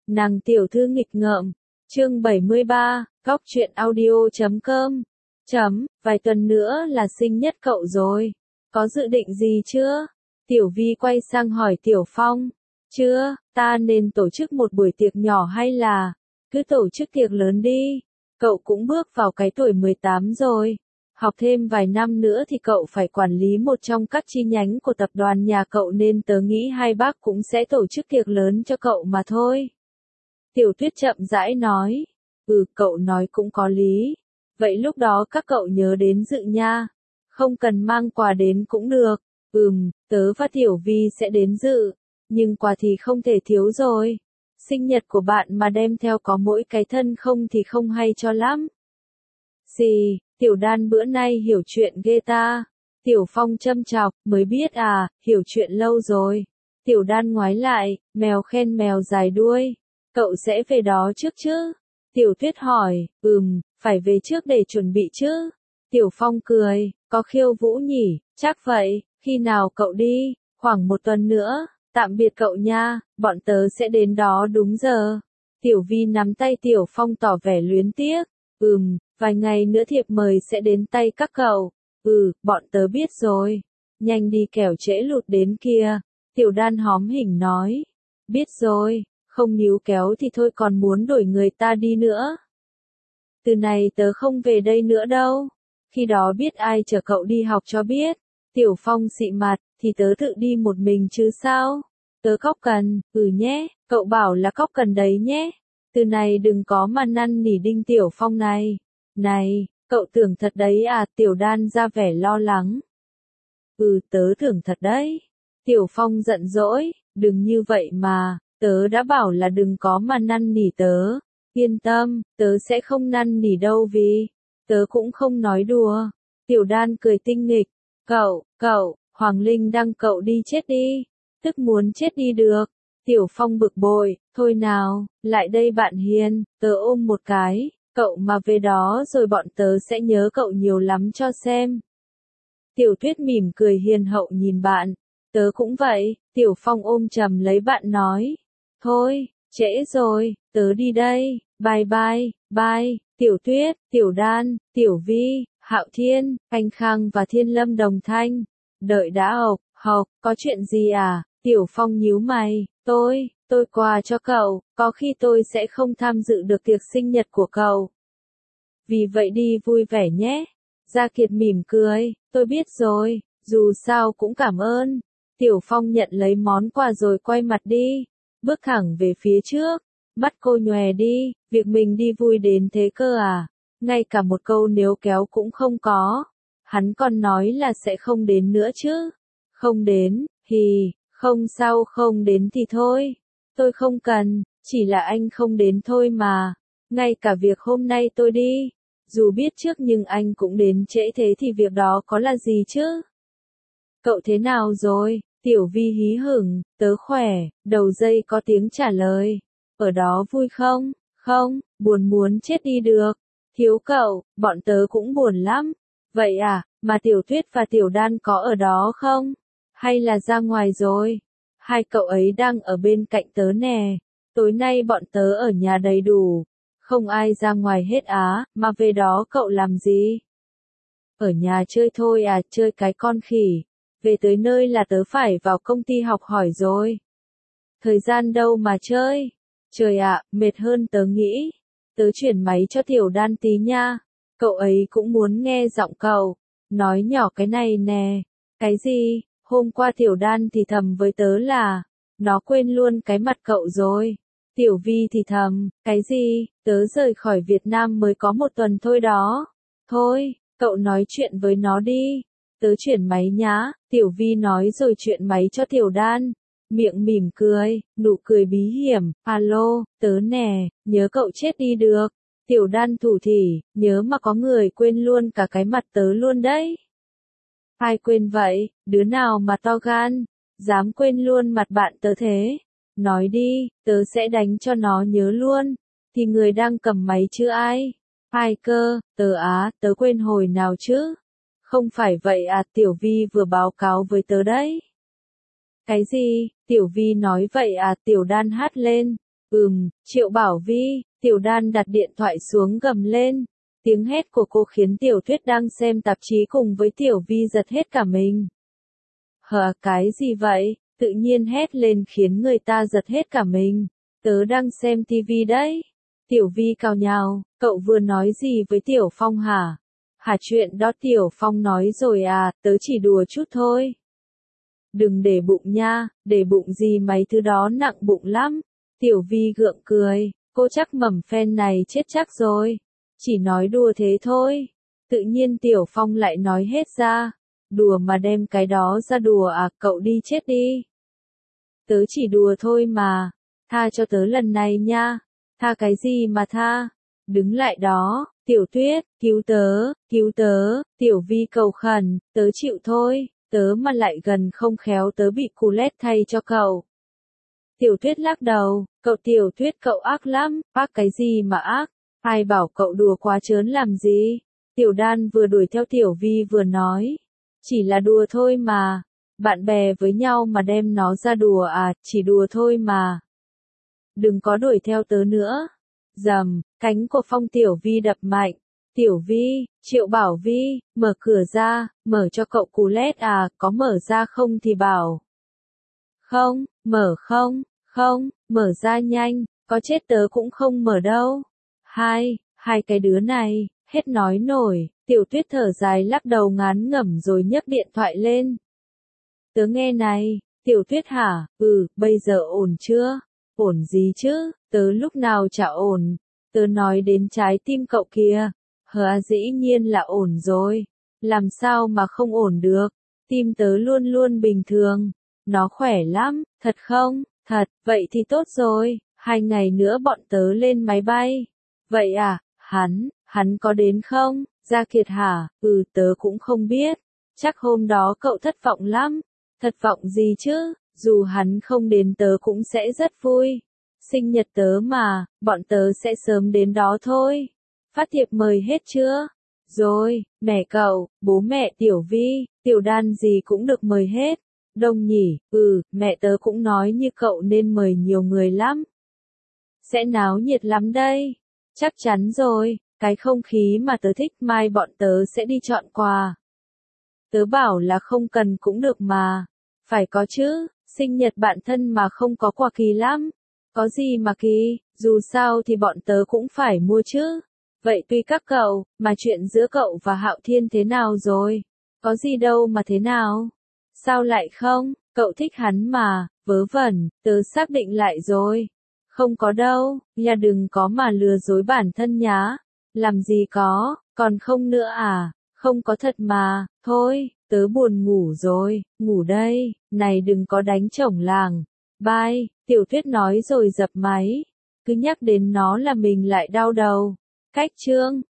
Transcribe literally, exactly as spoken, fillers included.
Nàng tiểu thư nghịch ngợm, chương bảy mươi ba, góc truyện audio chấm com. Chấm, vài tuần nữa là sinh nhật cậu rồi. Có dự định gì chưa? Tiểu Vi quay sang hỏi Tiểu Phong. Chưa, ta nên tổ chức một buổi tiệc nhỏ hay là cứ tổ chức tiệc lớn đi. Cậu cũng bước vào cái tuổi mười tám rồi. Học thêm vài năm nữa thì cậu phải quản lý một trong các chi nhánh của tập đoàn nhà cậu nên tớ nghĩ hai bác cũng sẽ tổ chức tiệc lớn cho cậu mà thôi. Tiểu Tuyết chậm rãi nói. Ừ, cậu nói cũng có lý. Vậy lúc đó các cậu nhớ đến dự nha. Không cần mang quà đến cũng được. Ừm, tớ và Tiểu Vi sẽ đến dự. Nhưng quà thì không thể thiếu rồi. Sinh nhật của bạn mà đem theo có mỗi cái thân không thì không hay cho lắm. Gì, Tiểu Đan bữa nay hiểu chuyện ghê ta. Tiểu Phong châm chọc, mới biết à, hiểu chuyện lâu rồi. Tiểu Đan ngoái lại, mèo khen mèo dài đuôi. Cậu sẽ về đó trước chứ? Tiểu Tuyết hỏi, ừm, phải về trước để chuẩn bị chứ. Tiểu Phong cười, có khiêu vũ nhỉ, chắc vậy, khi nào cậu đi? Khoảng một tuần nữa, tạm biệt cậu nha, bọn tớ sẽ đến đó đúng giờ. Tiểu Vi nắm tay Tiểu Phong tỏ vẻ luyến tiếc, ừm, vài ngày nữa thiệp mời sẽ đến tay các cậu. Ừ, bọn tớ biết rồi. Nhanh đi kẻo trễ lụt đến kia. Tiểu Đan hóm hỉnh nói. Biết rồi, không níu kéo thì thôi còn muốn đuổi người ta đi nữa. Từ này tớ không về đây nữa đâu. Khi đó biết ai chở cậu đi học cho biết. Tiểu Phong xị mặt, thì tớ tự đi một mình chứ sao? Tớ cóc cần, ừ nhé, cậu bảo là cóc cần đấy nhé. Từ này đừng có mà năn nỉ Đinh Tiểu Phong này. Này, cậu tưởng thật đấy à? Tiểu Đan ra vẻ lo lắng. Ừ, tớ tưởng thật đấy. Tiểu Phong giận dỗi, đừng như vậy mà, tớ đã bảo là đừng có mà năn nỉ tớ. Yên tâm, tớ sẽ không năn nỉ đâu vì tớ cũng không nói đùa. Tiểu Đan cười tinh nghịch. Cậu, cậu, Hoàng Linh đăng cậu đi chết đi. Tức muốn chết đi được. Tiểu Phong bực bội, thôi nào, lại đây bạn hiền, tớ ôm một cái. Cậu mà về đó rồi bọn tớ sẽ nhớ cậu nhiều lắm cho xem. Tiểu Tuyết mỉm cười hiền hậu nhìn bạn. Tớ cũng vậy. Tiểu Phong ôm chầm lấy bạn nói. Thôi, trễ rồi, tớ đi đây. Bye bye, bye. Tiểu Tuyết, Tiểu Đan, Tiểu Vi, Hạo Thiên, Anh Khang và Thiên Lâm đồng thanh. Đợi đã học, học, có chuyện gì à? Tiểu Phong nhíu mày. Tôi, tôi quà cho cậu, có khi tôi sẽ không tham dự được tiệc sinh nhật của cậu. Vì vậy đi vui vẻ nhé. Gia Kiệt mỉm cười, tôi biết rồi, dù sao cũng cảm ơn. Tiểu Phong nhận lấy món quà rồi quay mặt đi, bước thẳng về phía trước. Mắt cô nhòe đi, việc mình đi vui đến thế cơ à, ngay cả một câu níu kéo cũng không có. Hắn còn nói là sẽ không đến nữa chứ. Không đến, thì, không sao không đến thì thôi. Tôi không cần, chỉ là anh không đến thôi mà. Ngay cả việc hôm nay tôi đi, dù biết trước nhưng anh cũng đến trễ thế thì việc đó có là gì chứ? Cậu thế nào rồi? Tiểu Vi hí hửng, tớ khỏe, đầu dây có tiếng trả lời. Ở đó vui không? Không, buồn muốn chết đi được. Thiếu cậu, bọn tớ cũng buồn lắm. Vậy à, mà Tiểu Tuyết và Tiểu Đan có ở đó không? Hay là ra ngoài rồi? Hai cậu ấy đang ở bên cạnh tớ nè. Tối nay bọn tớ ở nhà đầy đủ. Không ai ra ngoài hết á, mà về đó cậu làm gì? Ở nhà chơi thôi à, chơi cái con khỉ. Về tới nơi là tớ phải vào công ty học hỏi rồi. Thời gian đâu mà chơi? Trời ạ, mệt hơn tớ nghĩ. Tớ chuyển máy cho Tiểu Đan tí nha. Cậu ấy cũng muốn nghe giọng cậu. Nói nhỏ cái này nè. Cái gì? Hôm qua Tiểu Đan thì thầm với tớ là nó quên luôn cái mặt cậu rồi. Tiểu Vi thì thầm, cái gì? Tớ rời khỏi Việt Nam mới có một tuần thôi đó. Thôi, cậu nói chuyện với nó đi. Tớ chuyển máy nhá. Tiểu Vi nói rồi chuyển máy cho Tiểu Đan. Miệng mỉm cười, nụ cười bí hiểm. Alo, tớ nè, nhớ cậu chết đi được. Tiểu Đan thủ thỉ, nhớ mà có người quên luôn cả cái mặt tớ luôn đấy. Ai quên vậy? Đứa nào mà to gan? Dám quên luôn mặt bạn tớ thế? Nói đi, tớ sẽ đánh cho nó nhớ luôn. Thì người đang cầm máy chứ ai? Ai cơ? Tớ á, tớ quên hồi nào chứ? Không phải vậy à, Tiểu Vi vừa báo cáo với tớ đấy. Cái gì? Tiểu Vi nói vậy à, Tiểu Đan hát lên. Ừm, Triệu Bảo Vi, Tiểu Đan đặt điện thoại xuống gầm lên. Tiếng hét của cô khiến Tiểu Tuyết đang xem tạp chí cùng với Tiểu Vi giật hết cả mình. Hả, cái gì vậy? Tự nhiên hét lên khiến người ta giật hết cả mình. Tớ đang xem tivi đấy. Tiểu Vi cào nhào, cậu vừa nói gì với Tiểu Phong hả? Hả, chuyện đó Tiểu Phong nói rồi à, tớ chỉ đùa chút thôi. Đừng để bụng nha, để bụng gì mấy thứ đó nặng bụng lắm. Tiểu Vi gượng cười, cô chắc mầm phen này chết chắc rồi. Chỉ nói đùa thế thôi. Tự nhiên Tiểu Phong lại nói hết ra. Đùa mà đem cái đó ra đùa à, cậu đi chết đi. Tớ chỉ đùa thôi mà. Tha cho tớ lần này nha. Tha cái gì mà tha? Đứng lại đó, Tiểu Tuyết, cứu tớ, cứu tớ, Tiểu Vi cầu khẩn, tớ chịu thôi, tớ mà lại gần không khéo tớ bị cú lét thay cho cậu. Tiểu Tuyết lắc đầu, cậu Tiểu Tuyết cậu ác lắm, ác cái gì mà ác, ai bảo cậu đùa quá trớn làm gì? Tiểu Đan vừa đuổi theo Tiểu Vi vừa nói, chỉ là đùa thôi mà, bạn bè với nhau mà đem nó ra đùa à, chỉ đùa thôi mà. Đừng có đuổi theo tớ nữa. Rầm, cánh của Phong Tiểu Vi đập mạnh. Tiểu Vi, Triệu Bảo Vi, mở cửa ra, mở cho cậu cú lét à, có mở ra không thì bảo. Không, mở không, không, mở ra nhanh, có chết tớ cũng không mở đâu. Hai, hai cái đứa này, hết nói nổi, Tiểu Tuyết thở dài lắc đầu ngán ngẩm rồi nhấc điện thoại lên. Tớ nghe này, Tiểu Tuyết hả, ừ, bây giờ ổn chưa? Ổn gì chứ, tớ lúc nào chả ổn, tớ nói đến trái tim cậu kìa, hả dĩ nhiên là ổn rồi, làm sao mà không ổn được, tim tớ luôn luôn bình thường, nó khỏe lắm, thật không, thật, vậy thì tốt rồi, hai ngày nữa bọn tớ lên máy bay, vậy à, hắn, hắn có đến không, Gia Kiệt hả, ừ tớ cũng không biết, chắc hôm đó cậu thất vọng lắm, thất vọng gì chứ? Dù hắn không đến tớ cũng sẽ rất vui. Sinh nhật tớ mà, bọn tớ sẽ sớm đến đó thôi. Phát thiệp mời hết chưa? Rồi, mẹ cậu, bố mẹ Tiểu Vi, Tiểu Đan gì cũng được mời hết. Đông nhỉ, ừ, mẹ tớ cũng nói như cậu nên mời nhiều người lắm. Sẽ náo nhiệt lắm đây. Chắc chắn rồi, cái không khí mà tớ thích mai bọn tớ sẽ đi chọn quà. Tớ bảo là không cần cũng được mà. Phải có chứ. Sinh nhật bạn thân mà không có quà kỳ lắm. Có gì mà kỳ, dù sao thì bọn tớ cũng phải mua chứ. Vậy tùy các cậu, mà chuyện giữa cậu và Hạo Thiên thế nào rồi? Có gì đâu mà thế nào? Sao lại không? Cậu thích hắn mà, vớ vẩn, tớ xác định lại rồi. Không có đâu, nhà đừng có mà lừa dối bản thân nhá. Làm gì có, còn không nữa à? Không có thật mà, thôi, tớ buồn ngủ rồi, ngủ đây, này đừng có đánh chổng làng. Bye, Tiểu Tuyết nói rồi dập máy. Cứ nhắc đến nó là mình lại đau đầu. Cách chương